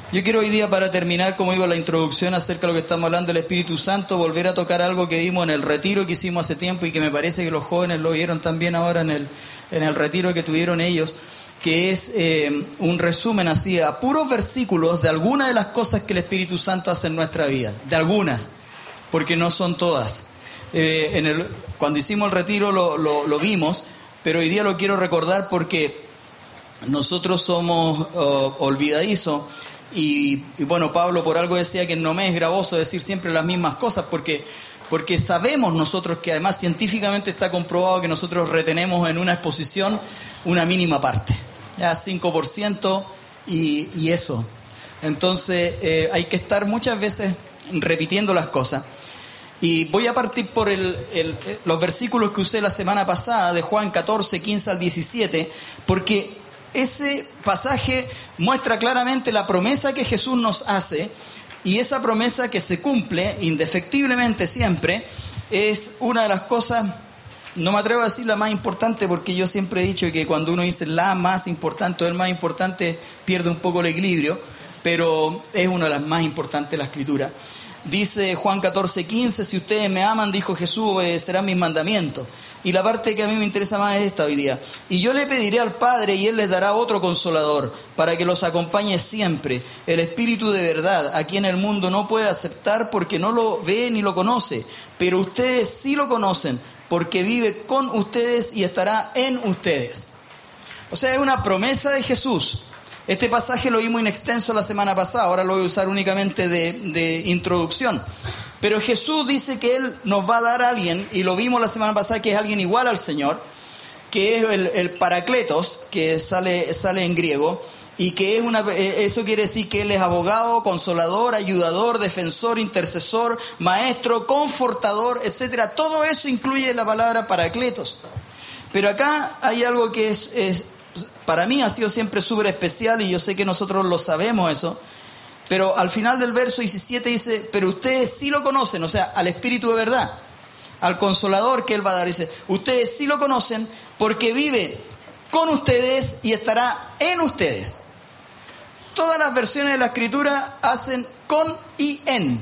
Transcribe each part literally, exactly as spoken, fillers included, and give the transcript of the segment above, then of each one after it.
Yo quiero hoy día, para terminar, como digo, la introducción acerca de lo que estamos hablando del Espíritu Santo, volver a tocar algo que vimos en el retiro que hicimos hace tiempo y que me parece que los jóvenes lo vieron también ahora en el, en el retiro que tuvieron ellos, que es eh, un resumen así, a puros versículos de algunas de las cosas que el Espíritu Santo hace en nuestra vida, de algunas, porque no son todas. Eh, en el, cuando hicimos el retiro lo, lo, lo vimos, pero hoy día lo quiero recordar porque nosotros somos uh, olvidadizos. Y, y bueno, Pablo por algo decía que no me es gravoso decir siempre las mismas cosas, porque, porque sabemos nosotros que además científicamente está comprobado que nosotros retenemos en una exposición una mínima parte, ya cinco por ciento y, y eso. Entonces eh, hay que estar muchas veces repitiendo las cosas. Y voy a partir por el, el, los versículos que usé la semana pasada, de Juan catorce, quince al diecisiete, porque ese pasaje muestra claramente la promesa que Jesús nos hace, y esa promesa que se cumple indefectiblemente siempre es una de las cosas, no me atrevo a decir la más importante, porque yo siempre he dicho que cuando uno dice la más importante o el más importante pierde un poco el equilibrio, pero es una de las más importantes de la Escritura. Dice Juan catorce, quince, si ustedes me aman, dijo Jesús, obedecerán mis mandamientos. Y la parte que a mí me interesa más es esta hoy día. Y yo le pediré al Padre y Él les dará otro consolador para que los acompañe siempre, el Espíritu de verdad, a quien el mundo no puede aceptar porque no lo ve ni lo conoce. Pero ustedes sí lo conocen porque vive con ustedes y estará en ustedes. O sea, es una promesa de Jesús. Este pasaje lo vimos en extenso la semana pasada, ahora lo voy a usar únicamente de, de introducción. Pero Jesús dice que Él nos va a dar a alguien, y lo vimos la semana pasada, que es alguien igual al Señor, que es el, el Paracletos, que sale, sale en griego, y que es una, eso quiere decir que Él es abogado, consolador, ayudador, defensor, intercesor, maestro, confortador, etcétera. Todo eso incluye la palabra Paracletos. Pero acá hay algo que es... es para mí ha sido siempre súper especial, y yo sé que nosotros lo sabemos eso, pero al final del verso diecisiete dice, pero ustedes sí lo conocen, o sea, al Espíritu de verdad, al Consolador que Él va a dar, dice, ustedes sí lo conocen porque vive con ustedes y estará en ustedes. Todas las versiones de la Escritura hacen con y en.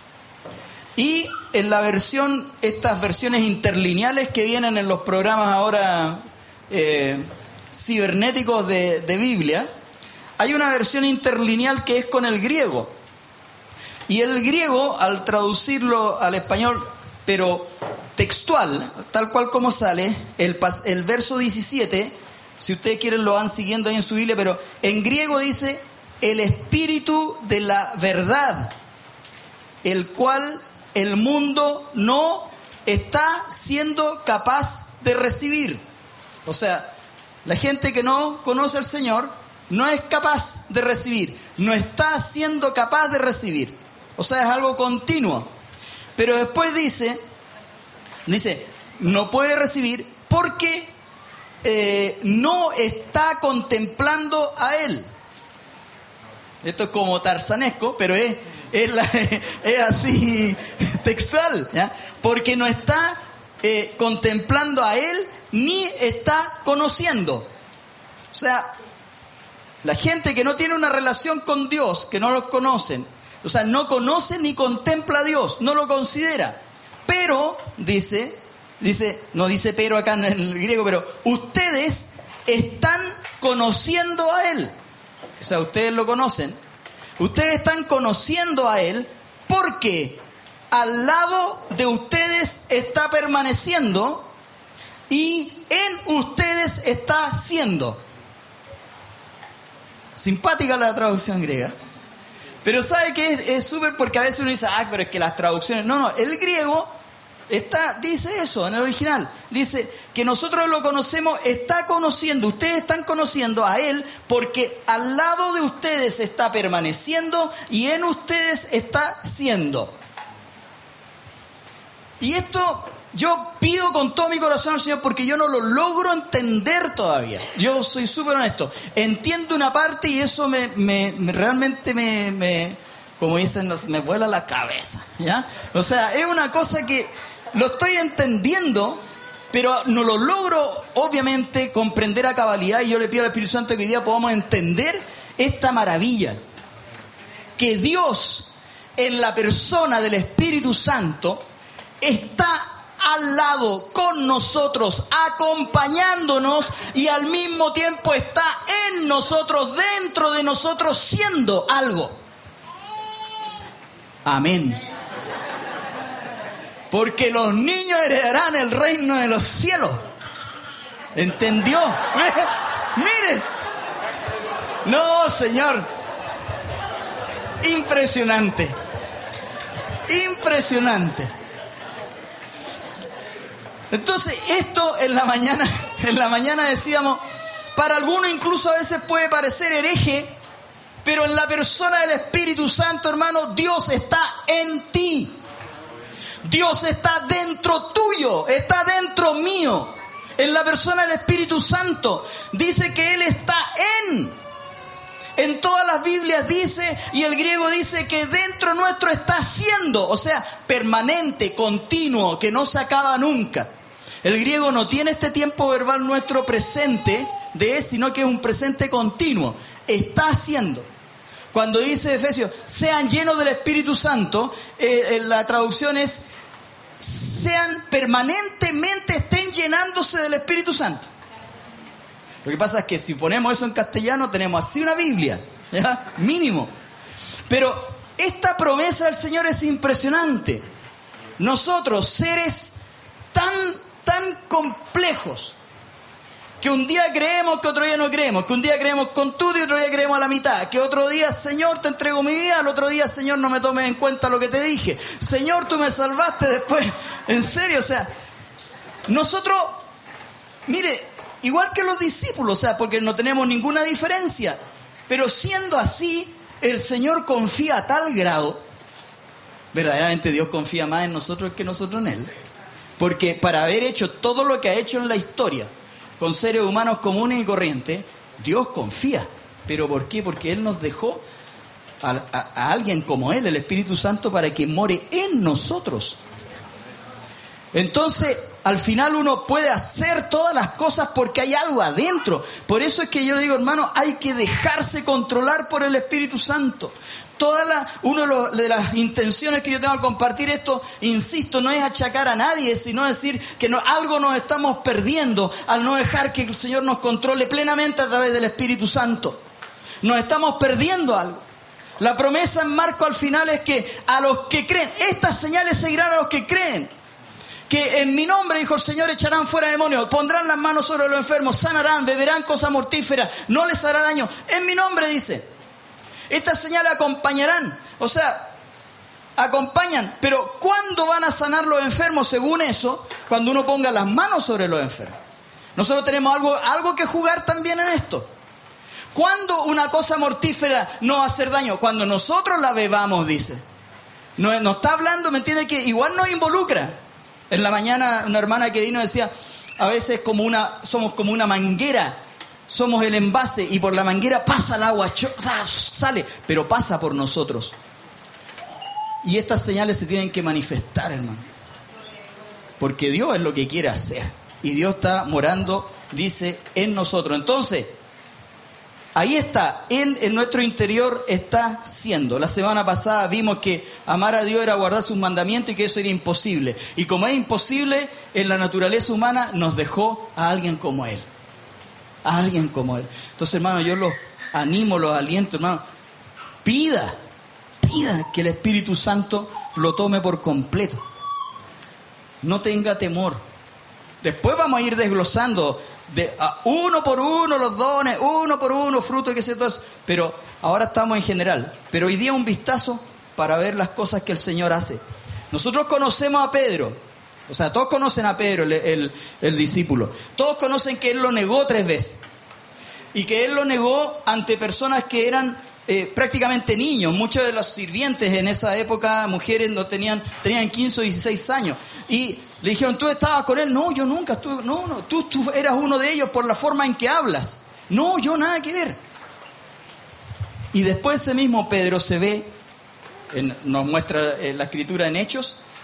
Y en la versión, estas versiones interlineales que vienen en los programas ahora... Eh, cibernéticos de, de Biblia, hay una versión interlineal que es con el griego. Y el griego, al traducirlo al español, pero textual, tal cual como sale, el, el verso diecisiete, si ustedes quieren lo van siguiendo ahí en su Biblia, pero en griego dice, el Espíritu de la verdad, el cual el mundo no está siendo capaz de recibir. O sea, la gente que no conoce al Señor no es capaz de recibir, no está siendo capaz de recibir. O sea, es algo continuo. Pero después dice, dice, no puede recibir porque eh, no está contemplando a Él. Esto es como tarzanesco, pero es, es, la, es así textual, ¿ya? Porque no está eh, contemplando a Él, ni está conociendo. O sea, la gente que no tiene una relación con Dios, que no lo conocen, o sea, no conoce ni contempla a Dios, no lo considera. Pero, dice, dice, no dice pero acá en el griego, pero ustedes están conociendo a Él. O sea, ustedes lo conocen. Ustedes están conociendo a Él porque al lado de ustedes está permaneciendo y en ustedes está siendo. Simpática la traducción griega. Pero ¿sabe qué? Es súper, porque a veces uno dice, ah, pero es que las traducciones... No, no, el griego está, dice eso en el original. Dice que nosotros lo conocemos, está conociendo, ustedes están conociendo a Él porque al lado de ustedes está permaneciendo y en ustedes está siendo. Y esto... yo pido con todo mi corazón al Señor porque yo no lo logro entender todavía. Yo soy súper honesto. Entiendo una parte y eso me, me, me realmente me, me, como dicen, me vuela la cabeza, ¿ya? O sea, es una cosa que lo estoy entendiendo, pero no lo logro, obviamente, comprender a cabalidad. Y yo le pido al Espíritu Santo que hoy día podamos entender esta maravilla. que Dios, en la persona del Espíritu Santo, está al lado, con nosotros, acompañándonos y al mismo tiempo está en nosotros, dentro de nosotros, siendo algo. Amén. Porque los niños heredarán el reino de los cielos. ¿Entendió? Miren. No, Señor. Impresionante. Impresionante. Entonces, esto en la mañana, en la mañana decíamos, para algunos incluso a veces puede parecer hereje, pero en la persona del Espíritu Santo, hermano, Dios está en ti. Dios está dentro tuyo, está dentro mío. En la persona del Espíritu Santo dice que Él está en. En todas las Biblias dice, y el griego dice que dentro nuestro está siendo, o sea, permanente, continuo, que no se acaba nunca. El griego no tiene este tiempo verbal nuestro presente de es, sino que es un presente continuo. Está haciendo. Cuando dice Efesios, sean llenos del Espíritu Santo, eh, eh, la traducción es, sean permanentemente, estén llenándose del Espíritu Santo. Lo que pasa es que si ponemos eso en castellano, tenemos así una Biblia, ¿ya? Mínimo. Pero esta promesa del Señor es impresionante. Nosotros, seres tan, tan complejos, que un día creemos, que otro día no creemos, que un día creemos con todo y otro día creemos a la mitad, que otro día, Señor, te entrego mi vida, al otro día, Señor, no me tomes en cuenta lo que te dije. Señor, tú me salvaste después. En serio, o sea, nosotros, mire, igual que los discípulos, o sea, porque no tenemos ninguna diferencia, pero siendo así, el Señor confía a tal grado, verdaderamente Dios confía más en nosotros que nosotros en Él, porque para haber hecho todo lo que ha hecho en la historia, con seres humanos comunes y corrientes, Dios confía. ¿Pero por qué? Porque Él nos dejó a, a, a alguien como Él, el Espíritu Santo, para que more en nosotros. Entonces, al final uno puede hacer todas las cosas porque hay algo adentro. Por eso es que yo digo, hermano, hay que dejarse controlar por el Espíritu Santo. Toda la, una de, los, de las intenciones que yo tengo al compartir esto, insisto, no es achacar a nadie, sino decir que no, algo nos estamos perdiendo al no dejar que el Señor nos controle plenamente a través del Espíritu Santo. Nos estamos perdiendo algo. La promesa en Marcos al final es que a los que creen, estas señales seguirán a los que creen. Que en mi nombre, dijo el Señor, echarán fuera demonios, pondrán las manos sobre los enfermos, sanarán, beberán cosas mortíferas, no les hará daño. En mi nombre, dice. Estas señales acompañarán, o sea, acompañan, pero ¿cuándo van a sanar los enfermos? Según eso, cuando uno ponga las manos sobre los enfermos. Nosotros tenemos algo, algo que jugar también en esto. ¿Cuándo una cosa mortífera no va a hacer daño? Cuando nosotros la bebamos, dice. No, no está hablando, ¿me entiende? Que igual nos involucra. En la mañana una hermana que vino decía, a veces como una, somos como una manguera. Somos el envase y por la manguera pasa el agua, sale, pero pasa por nosotros. Y estas señales se tienen que manifestar, hermano. Porque Dios es lo que quiere hacer. Y Dios está morando, dice, en nosotros. Entonces, ahí está, Él en nuestro interior está siendo. La semana pasada vimos que amar a Dios era guardar sus mandamientos y que eso era imposible. Y como es imposible, en la naturaleza humana nos dejó a alguien como Él. A alguien como Él. Entonces, hermano, yo los animo, los aliento, hermano. Pida, pida que el Espíritu Santo lo tome por completo. No tenga temor. Después vamos a ir desglosando de a uno por uno los dones, uno por uno, fruto, que sé todo eso. Pero ahora estamos en general. Pero hoy día un vistazo para ver las cosas que el Señor hace. Nosotros conocemos a Pedro. O sea, todos conocen a Pedro, el, el, el discípulo. Todos conocen que él lo negó tres veces. Y que él lo negó ante personas que eran eh, prácticamente niños. Muchos de los sirvientes en esa época, mujeres, no tenían, tenían quince o dieciséis años. Y le dijeron, ¿tú estabas con él? No, yo nunca estuve. No, no, tú, tú eras uno de ellos por la forma en que hablas. No, yo nada que ver. Y después ese mismo Pedro se ve, en, nos muestra eh, la escritura en Hechos,